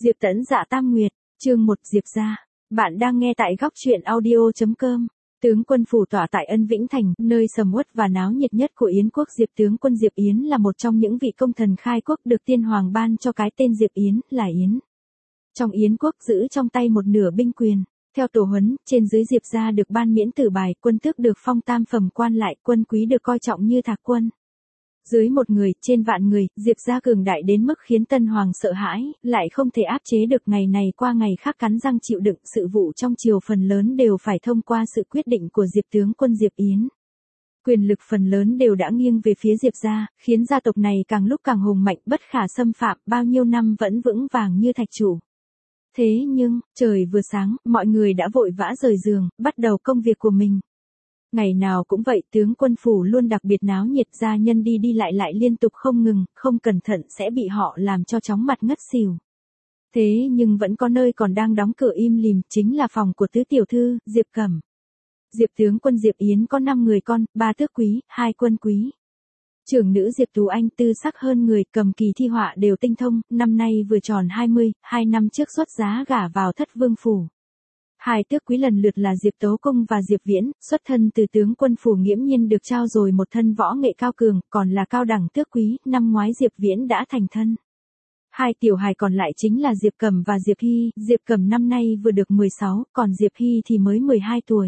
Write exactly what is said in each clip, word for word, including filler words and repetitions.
Diệp Tẫn Dạ Tam Nguyệt, chương một Diệp gia. Bạn đang nghe tại góc truyện audio chấm com. Tướng quân phủ tọa tại Ân Vĩnh Thành, nơi sầm uất và náo nhiệt nhất của Yến quốc. Diệp tướng quân Diệp Yến là một trong những vị công thần khai quốc được tiên hoàng ban cho cái tên Diệp Yến, là Yến. Trong Yến quốc giữ trong tay một nửa binh quyền. Theo tổ huấn, trên dưới Diệp gia được ban miễn tử bài, quân tước được phong tam phẩm quan lại, quân quý được coi trọng như thạc quân. Dưới một người, trên vạn người, Diệp gia cường đại đến mức khiến Tân Hoàng sợ hãi, lại không thể áp chế được, ngày này qua ngày khác cắn răng chịu đựng. Sự vụ trong triều phần lớn đều phải thông qua sự quyết định của Diệp tướng quân Diệp Yến. Quyền lực phần lớn đều đã nghiêng về phía Diệp gia, khiến gia tộc này càng lúc càng hùng mạnh, bất khả xâm phạm, bao nhiêu năm vẫn vững vàng như thạch trụ. Thế nhưng, trời vừa sáng, mọi người đã vội vã rời giường, bắt đầu công việc của mình. Ngày nào cũng vậy, tướng quân phủ luôn đặc biệt náo nhiệt, gia nhân đi đi lại lại liên tục không ngừng, không cẩn thận sẽ bị họ làm cho chóng mặt ngất xỉu. Thế nhưng vẫn có nơi còn đang đóng cửa im lìm, chính là phòng của tứ tiểu thư, Diệp Cẩm. Diệp tướng quân Diệp Yến có năm người con, ba tước quý, hai quân quý. Trưởng nữ Diệp Tú Anh tư sắc hơn người, cầm kỳ thi họa đều tinh thông, năm nay vừa tròn hai mươi, hai năm trước xuất giá gả vào Thất Vương phủ. Hai tước quý lần lượt là Diệp Tố Công và Diệp Viễn, xuất thân từ tướng quân phủ nghiễm nhiên được trao rồi một thân võ nghệ cao cường, còn là cao đẳng tước quý, năm ngoái Diệp Viễn đã thành thân. Hai tiểu hài còn lại chính là Diệp Cẩm và Diệp Hy, Diệp Cẩm năm nay vừa được mười sáu, còn Diệp Hy thì mới mười hai tuổi.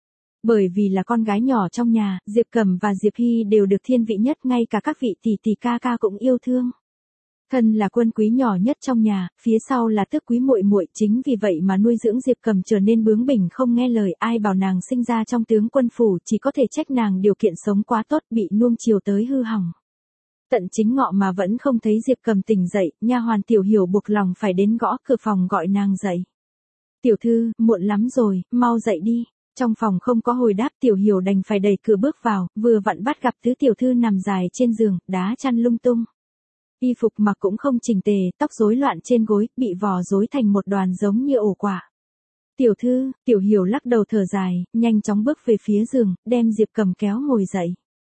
Bởi vì là con gái nhỏ trong nhà, Diệp Cẩm và Diệp Hy đều được thiên vị nhất, ngay cả các vị tỷ tỷ ca ca cũng yêu thương. Thân là quân quý nhỏ nhất trong nhà, phía sau là tước quý muội muội, chính vì vậy mà nuôi dưỡng Diệp Cẩm trở nên bướng bỉnh không nghe lời, ai bảo nàng sinh ra trong tướng quân phủ, chỉ có thể trách nàng điều kiện sống quá tốt, bị nuông chiều tới hư hỏng. Tận chính ngọ mà vẫn không thấy Diệp Cẩm tỉnh dậy, nha hoàn Tiểu Hiểu buộc lòng phải đến gõ cửa phòng gọi nàng dậy. "Tiểu thư, muộn lắm rồi, mau dậy đi." Trong phòng không có hồi đáp, Tiểu Hiểu đành phải đẩy cửa bước vào, vừa vặn bắt gặp tứ tiểu thư nằm dài trên giường, đá chăn lung tung. Y phục mặc cũng không chỉnh tề, tóc rối loạn trên gối, bị vò rối thành một đoàn giống như ổ quả. "Tiểu thư." Tiểu Hiểu lắc đầu thở dài, nhanh chóng bước về phía giường, đem Diệp Cẩm kéo ngồi dậy.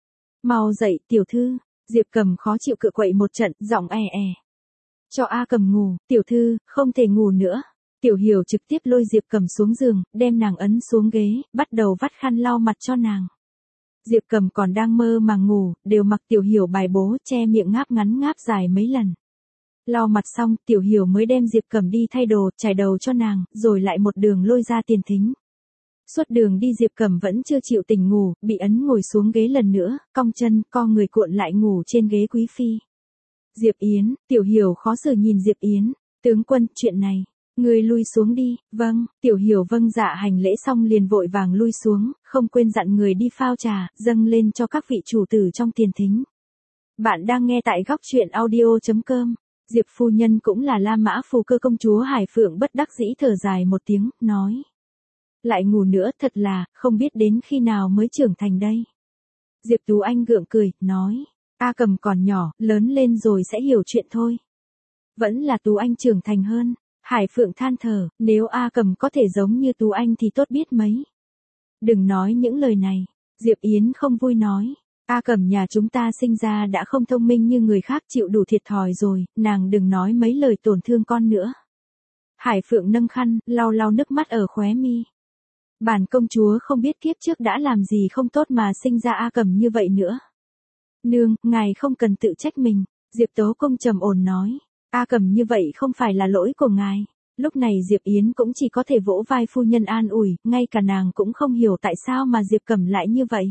"Mau dậy, tiểu thư." Diệp Cẩm khó chịu cựa quậy một trận, giọng e e. "Cho A Cẩm ngủ." "Tiểu thư, không thể ngủ nữa." Tiểu Hiểu trực tiếp lôi Diệp Cẩm xuống giường, đem nàng ấn xuống ghế, bắt đầu vắt khăn lau mặt cho nàng. Diệp Cẩm còn đang mơ màng ngủ, đều mặc Tiểu Hiểu bài bố, che miệng ngáp ngắn ngáp dài mấy lần. Lau mặt xong, Tiểu Hiểu mới đem Diệp Cẩm đi thay đồ, chải đầu cho nàng, rồi lại một đường lôi ra tiền thính. Suốt đường đi Diệp Cẩm vẫn chưa chịu tỉnh ngủ, bị ấn ngồi xuống ghế lần nữa, cong chân, co người cuộn lại ngủ trên ghế quý phi. "Diệp Yến." Tiểu Hiểu khó xử nhìn Diệp Yến. "Tướng quân, chuyện này. Ngươi lui xuống đi." "Vâng." Tiểu Hiểu vâng dạ hành lễ xong liền vội vàng lui xuống, không quên dặn người đi phao trà, dâng lên cho các vị chủ tử trong tiền thính. Bạn đang nghe tại góc truyện audio chấm com. Diệp phu nhân cũng là La Mã Phù Cơ công chúa Hải Phượng bất đắc dĩ thở dài một tiếng, nói: "Lại ngủ nữa, thật là, không biết đến khi nào mới trưởng thành đây." Diệp Tú Anh gượng cười, nói: "A Cẩm còn nhỏ, lớn lên rồi sẽ hiểu chuyện thôi." "Vẫn là Tú Anh trưởng thành hơn." Hải Phượng than thở, "Nếu A Cẩm có thể giống như Tú Anh thì tốt biết mấy." "Đừng nói những lời này." Diệp Yến không vui nói. "A Cẩm nhà chúng ta sinh ra đã không thông minh như người khác, chịu đủ thiệt thòi rồi, nàng đừng nói mấy lời tổn thương con nữa." Hải Phượng nâng khăn, lau lau nước mắt ở khóe mi. "Bản công chúa không biết kiếp trước đã làm gì không tốt mà sinh ra A Cẩm như vậy nữa." "Nương, ngài không cần tự trách mình." Diệp Tố Công trầm ổn nói. "A Cẩm như vậy không phải là lỗi của ngài." Lúc này Diệp Yến cũng chỉ có thể vỗ vai phu nhân an ủi, ngay cả nàng cũng không hiểu tại sao mà Diệp Cẩm lại như vậy.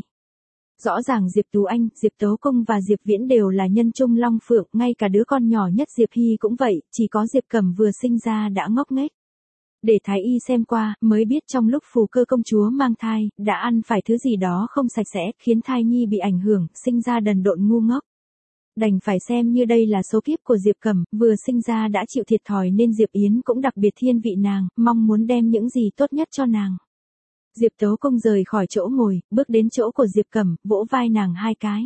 Rõ ràng Diệp Tú Anh, Diệp Tố Công và Diệp Viễn đều là nhân trung long phượng, ngay cả đứa con nhỏ nhất Diệp Hy cũng vậy, chỉ có Diệp Cẩm vừa sinh ra đã ngốc nghếch. Để thái y xem qua, mới biết trong lúc Phù Cơ công chúa mang thai, đã ăn phải thứ gì đó không sạch sẽ, khiến thai nhi bị ảnh hưởng, sinh ra đần độn ngu ngốc. Đành phải xem như đây là số kiếp của Diệp Cẩm, vừa sinh ra đã chịu thiệt thòi nên Diệp Yến cũng đặc biệt thiên vị nàng, mong muốn đem những gì tốt nhất cho nàng. Diệp Tố Công rời khỏi chỗ ngồi, bước đến chỗ của Diệp Cẩm, vỗ vai nàng hai cái.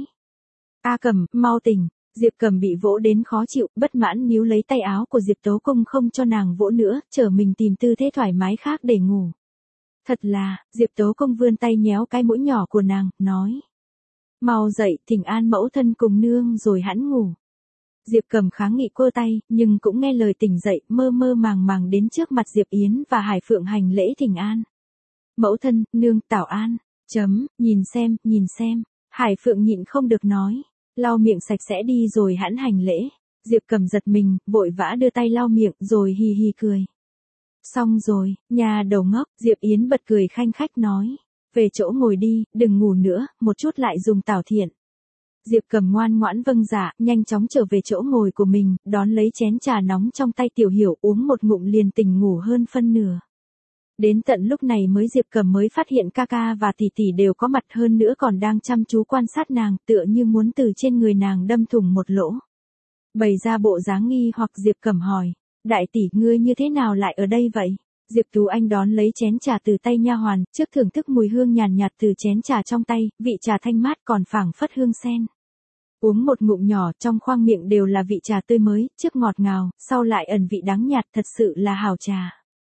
"A Cẩm, mau tỉnh." Diệp Cẩm bị vỗ đến khó chịu, bất mãn níu lấy tay áo của Diệp Tố Công không cho nàng vỗ nữa, trở mình tìm tư thế thoải mái khác để ngủ. "Thật là." Diệp Tố Công vươn tay nhéo cái mũi nhỏ của nàng, nói: "Mau dậy, thỉnh an mẫu thân cùng nương rồi hẵng ngủ." Diệp Cầm kháng nghị quơ tay, nhưng cũng nghe lời tỉnh dậy, mơ mơ màng màng đến trước mặt Diệp Yến và Hải Phượng hành lễ thỉnh an. Mẫu thân, nương, tảo an, chấm, nhìn xem, nhìn xem. Hải Phượng nhịn không được nói, lau miệng sạch sẽ đi rồi hãn hành lễ. Diệp Cầm giật mình, vội vã đưa tay lau miệng rồi hì hì cười. Xong rồi, nhà đầu ngốc, Diệp Yến bật cười khanh khách nói. Về chỗ ngồi đi, đừng ngủ nữa, một chút lại dùng tảo thiện. Diệp Cầm ngoan ngoãn vâng dạ, nhanh chóng trở về chỗ ngồi của mình, đón lấy chén trà nóng trong tay Tiểu Hiểu uống một ngụm liền tỉnh ngủ hơn phân nửa. Đến tận lúc này mới Diệp Cầm mới phát hiện ca ca và tỷ tỷ đều có mặt hơn nữa còn đang chăm chú quan sát nàng, tựa như muốn từ trên người nàng đâm thủng một lỗ. Bày ra bộ dáng nghi hoặc Diệp Cầm hỏi, đại tỷ ngươi như thế nào lại ở đây vậy? Diệp Tú Anh đón lấy chén trà từ tay nha hoàn, trước thưởng thức mùi hương nhàn nhạt từ chén trà trong tay, vị trà thanh mát còn phảng phất hương sen. Uống một ngụm nhỏ, trong khoang miệng đều là vị trà tươi mới, trước ngọt ngào, sau lại ẩn vị đắng nhạt, thật sự là hảo trà.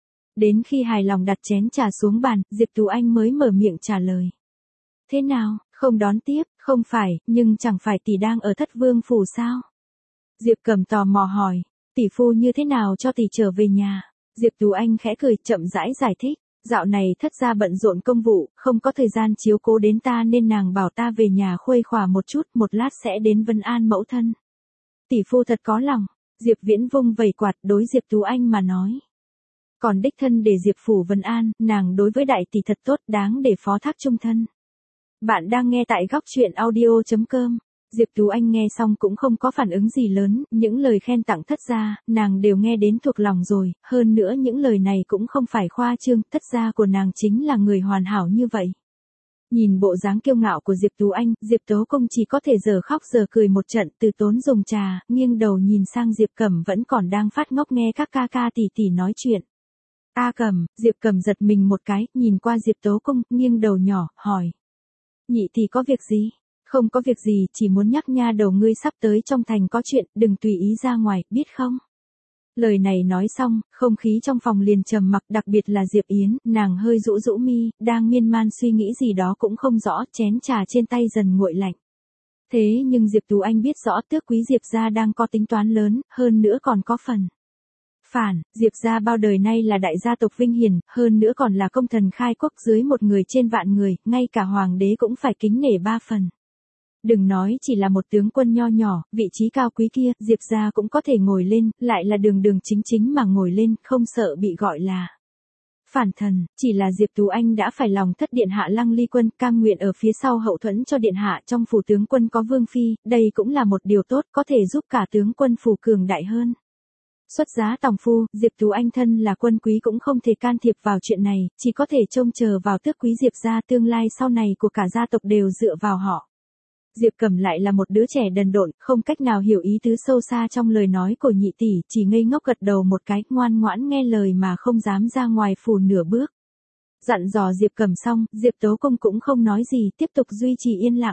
Đến khi hài lòng đặt chén trà xuống bàn, Diệp Tú Anh mới mở miệng trả lời. Thế nào, không đón tiếp, không phải, nhưng chẳng phải tỷ đang ở Thất Vương phủ sao? Diệp Cầm tò mò hỏi, tỷ phu như thế nào cho tỷ trở về nhà? Diệp Tú Anh khẽ cười, chậm rãi giải thích, dạo này thất gia bận rộn công vụ, không có thời gian chiếu cố đến ta nên nàng bảo ta về nhà khuây khỏa một chút, một lát sẽ đến vân an mẫu thân. Tỷ phu thật có lòng, Diệp Viễn vung vẩy quạt đối Diệp Tú Anh mà nói. Còn đích thân để Diệp phủ vân an, nàng đối với đại tỷ thật tốt, đáng để phó thác trung thân. Bạn đang nghe tại góc truyện audio chấm com. Diệp Tú Anh nghe xong cũng không có phản ứng gì lớn, những lời khen tặng thất gia, nàng đều nghe đến thuộc lòng rồi, hơn nữa những lời này cũng không phải khoa trương, thất gia của nàng chính là người hoàn hảo như vậy. Nhìn bộ dáng kiêu ngạo của Diệp Tú Anh, Diệp Tố Công chỉ có thể giờ khóc giờ cười một trận, từ tốn dùng trà, nghiêng đầu nhìn sang Diệp Cẩm vẫn còn đang phát ngốc nghe các ca ca tỷ tỷ nói chuyện. A Cẩm, Diệp Cẩm giật mình một cái, nhìn qua Diệp Tố Công, nghiêng đầu nhỏ, hỏi. Nhị tỷ có việc gì? Không có việc gì, chỉ muốn nhắc nha đầu ngươi sắp tới trong thành có chuyện, đừng tùy ý ra ngoài, biết không? Lời này nói xong, không khí trong phòng liền trầm mặc, đặc biệt là Diệp Yến, nàng hơi rũ rũ mi, đang miên man suy nghĩ gì đó cũng không rõ, chén trà trên tay dần nguội lạnh. Thế nhưng Diệp Tú Anh biết rõ tước quý Diệp gia đang có tính toán lớn, hơn nữa còn có phần. Phản, Diệp gia bao đời nay là đại gia tộc vinh hiển, hơn nữa còn là công thần khai quốc dưới một người trên vạn người, ngay cả hoàng đế cũng phải kính nể ba phần. Đừng nói chỉ là một tướng quân nho nhỏ, vị trí cao quý kia, Diệp gia cũng có thể ngồi lên, lại là đường đường chính chính mà ngồi lên, không sợ bị gọi là phản thần, chỉ là Diệp Tú Anh đã phải lòng thất điện hạ Lăng Ly Quân, cam nguyện ở phía sau hậu thuẫn cho điện hạ, trong phủ tướng quân có vương phi, đây cũng là một điều tốt, có thể giúp cả tướng quân phủ cường đại hơn. Xuất giá tòng phu, Diệp Tú Anh thân là quân quý cũng không thể can thiệp vào chuyện này, chỉ có thể trông chờ vào tước quý Diệp gia, tương lai sau này của cả gia tộc đều dựa vào họ. Diệp Cẩm lại là một đứa trẻ đần độn, không cách nào hiểu ý tứ sâu xa trong lời nói của nhị tỷ, chỉ ngây ngốc gật đầu một cái, ngoan ngoãn nghe lời mà không dám ra ngoài phủ nửa bước. Dặn dò Diệp Cẩm xong, Diệp Tố Công cũng không nói gì, tiếp tục duy trì yên lặng.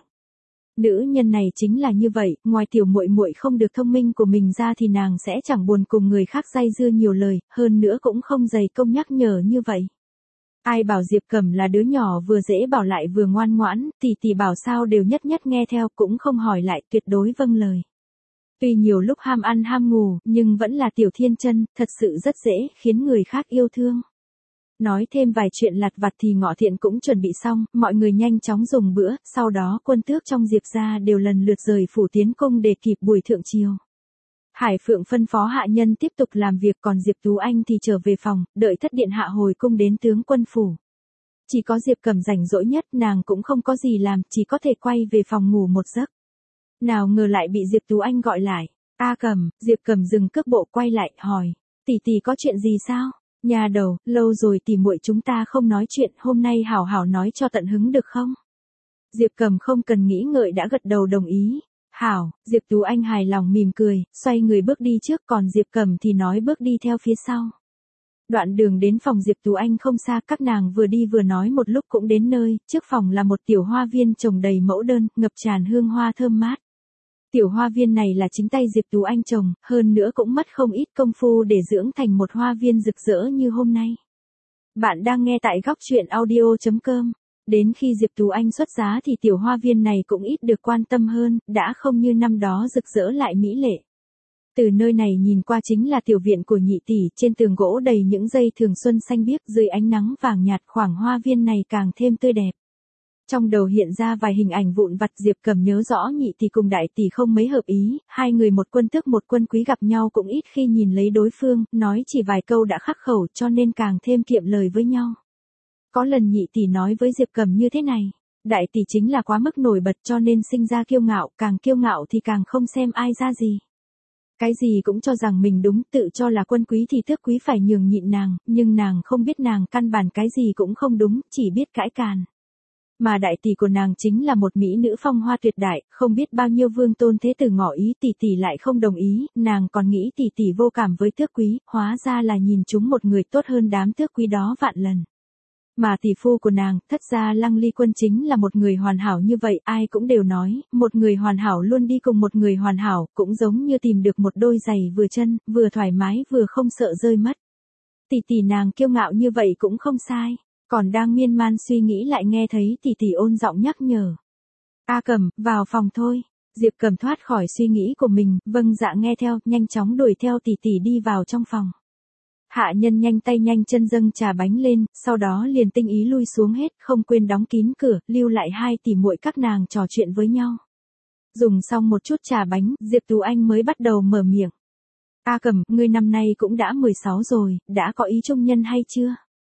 Nữ nhân này chính là như vậy, ngoài tiểu muội muội không được thông minh của mình ra thì nàng sẽ chẳng buồn cùng người khác dây dưa nhiều lời, hơn nữa cũng không dày công nhắc nhở như vậy. Ai bảo Diệp Cẩm là đứa nhỏ vừa dễ bảo lại vừa ngoan ngoãn, tỷ tỷ bảo sao đều nhất nhất nghe theo, cũng không hỏi lại, tuyệt đối vâng lời. Tuy nhiều lúc ham ăn ham ngủ, nhưng vẫn là tiểu thiên chân, thật sự rất dễ khiến người khác yêu thương. Nói thêm vài chuyện lặt vặt thì Ngọ Thiện cũng chuẩn bị xong, mọi người nhanh chóng dùng bữa, sau đó quân tước trong Diệp gia đều lần lượt rời phủ tiến cung để kịp buổi thượng triều. Hải Phượng phân phó hạ nhân tiếp tục làm việc, còn Diệp Tú Anh thì trở về phòng, đợi thất điện hạ hồi cung đến tướng quân phủ. Chỉ có Diệp Cẩm rảnh rỗi nhất, nàng cũng không có gì làm, chỉ có thể quay về phòng ngủ một giấc. Nào ngờ lại bị Diệp Tú Anh gọi lại. A Cẩm, Diệp Cẩm dừng cước bộ quay lại, hỏi, tỷ tỷ có chuyện gì sao? Nhà đầu, lâu rồi tỷ muội chúng ta không nói chuyện, hôm nay hảo hảo nói cho tận hứng được không? Diệp Cẩm không cần nghĩ ngợi đã gật đầu đồng ý. Hảo, Diệp Tú Anh hài lòng mỉm cười, xoay người bước đi trước, còn Diệp Cẩm thì nói bước đi theo phía sau. Đoạn đường đến phòng Diệp Tú Anh không xa, các nàng vừa đi vừa nói một lúc cũng đến nơi, trước phòng là một tiểu hoa viên trồng đầy mẫu đơn, ngập tràn hương hoa thơm mát. Tiểu hoa viên này là chính tay Diệp Tú Anh trồng, hơn nữa cũng mất không ít công phu để dưỡng thành một hoa viên rực rỡ như hôm nay. Bạn đang nghe tại góc truyện audio chấm com. Đến khi Diệp Tú Anh xuất giá thì tiểu hoa viên này cũng ít được quan tâm hơn, đã không như năm đó rực rỡ lại mỹ lệ. Từ nơi này nhìn qua chính là tiểu viện của nhị tỷ, trên tường gỗ đầy những dây thường xuân xanh biếc, dưới ánh nắng vàng nhạt khoảng hoa viên này càng thêm tươi đẹp. Trong đầu hiện ra vài hình ảnh vụn vặt, Diệp Cầm nhớ rõ nhị tỷ cùng đại tỷ không mấy hợp ý, hai người một quân tước một quân quý gặp nhau cũng ít khi nhìn lấy đối phương, nói chỉ vài câu đã khắc khẩu cho nên càng thêm kiệm lời với nhau. Có lần nhị tỷ nói với Diệp Cầm như thế này, đại tỷ chính là quá mức nổi bật cho nên sinh ra kiêu ngạo, càng kiêu ngạo thì càng không xem ai ra gì. Cái gì cũng cho rằng mình đúng, tự cho là quân quý thì tước quý phải nhường nhịn nàng, nhưng nàng không biết nàng căn bản cái gì cũng không đúng, chỉ biết cãi càn. Mà đại tỷ của nàng chính là một mỹ nữ phong hoa tuyệt đại, không biết bao nhiêu vương tôn thế tử ngỏ ý tỷ tỷ lại không đồng ý, nàng còn nghĩ tỷ tỷ vô cảm với tước quý, hóa ra là nhìn chúng một người tốt hơn đám tước quý đó vạn lần. Mà tỷ phu của nàng, thất gia Lăng Ly Quân chính là một người hoàn hảo như vậy, ai cũng đều nói, một người hoàn hảo luôn đi cùng một người hoàn hảo, cũng giống như tìm được một đôi giày vừa chân, vừa thoải mái vừa không sợ rơi mất. Tỷ tỷ nàng kiêu ngạo như vậy cũng không sai, còn đang miên man suy nghĩ lại nghe thấy tỷ tỷ ôn giọng nhắc nhở. A Cầm, vào phòng thôi. Diệp Cầm thoát khỏi suy nghĩ của mình, vâng dạ nghe theo, nhanh chóng đuổi theo tỷ tỷ đi vào trong phòng. Hạ nhân nhanh tay nhanh chân dâng trà bánh lên, sau đó liền tinh ý lui xuống hết, không quên đóng kín cửa, lưu lại hai tỷ muội các nàng trò chuyện với nhau. Dùng xong một chút trà bánh, Diệp Tú Anh mới bắt đầu mở miệng. A Cầm, ngươi năm nay cũng đã mười sáu rồi, đã có ý trung nhân hay chưa?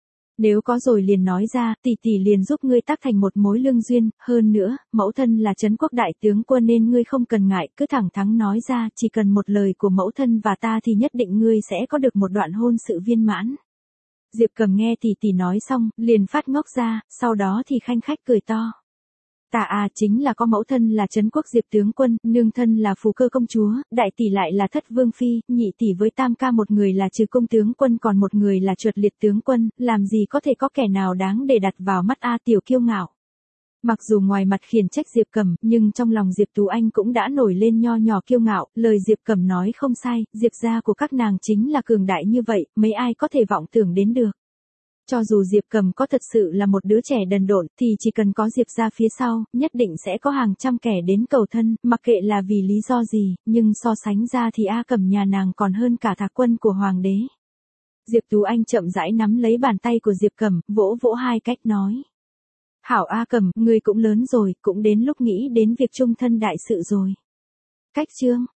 Nếu có rồi liền nói ra, tỷ tỷ liền giúp ngươi tác thành một mối lương duyên, hơn nữa, mẫu thân là trấn quốc đại tướng quân nên ngươi không cần ngại, cứ thẳng thắn nói ra, chỉ cần một lời của mẫu thân và ta thì nhất định ngươi sẽ có được một đoạn hôn sự viên mãn. Diệp Cầm nghe tỷ tỷ nói xong, liền phát ngốc ra, sau đó thì khanh khách cười to. Ta à, chính là có mẫu thân là trấn quốc Diệp tướng quân, nương thân là Phù Cơ công chúa, đại tỷ lại là Thất vương phi, nhị tỷ với tam ca một người là Trừ công tướng quân còn một người là Chuột liệt tướng quân, làm gì có thể có kẻ nào đáng để đặt vào mắt a tiểu kiêu ngạo. Mặc dù ngoài mặt khiển trách Diệp Cầm, nhưng trong lòng Diệp Tú Anh cũng đã nổi lên nho nhỏ kiêu ngạo, lời Diệp Cầm nói không sai, Diệp gia của các nàng chính là cường đại như vậy, mấy ai có thể vọng tưởng đến được. Cho dù Diệp Cầm có thật sự là một đứa trẻ đần độn, thì chỉ cần có Diệp gia phía sau, nhất định sẽ có hàng trăm kẻ đến cầu thân, mặc kệ là vì lý do gì, nhưng so sánh ra thì A Cầm nhà nàng còn hơn cả thạc quân của hoàng đế. Diệp Tú Anh chậm rãi nắm lấy bàn tay của Diệp Cầm, vỗ vỗ hai cách nói. Hảo A Cầm, ngươi cũng lớn rồi, cũng đến lúc nghĩ đến việc chung thân đại sự rồi. Cách chương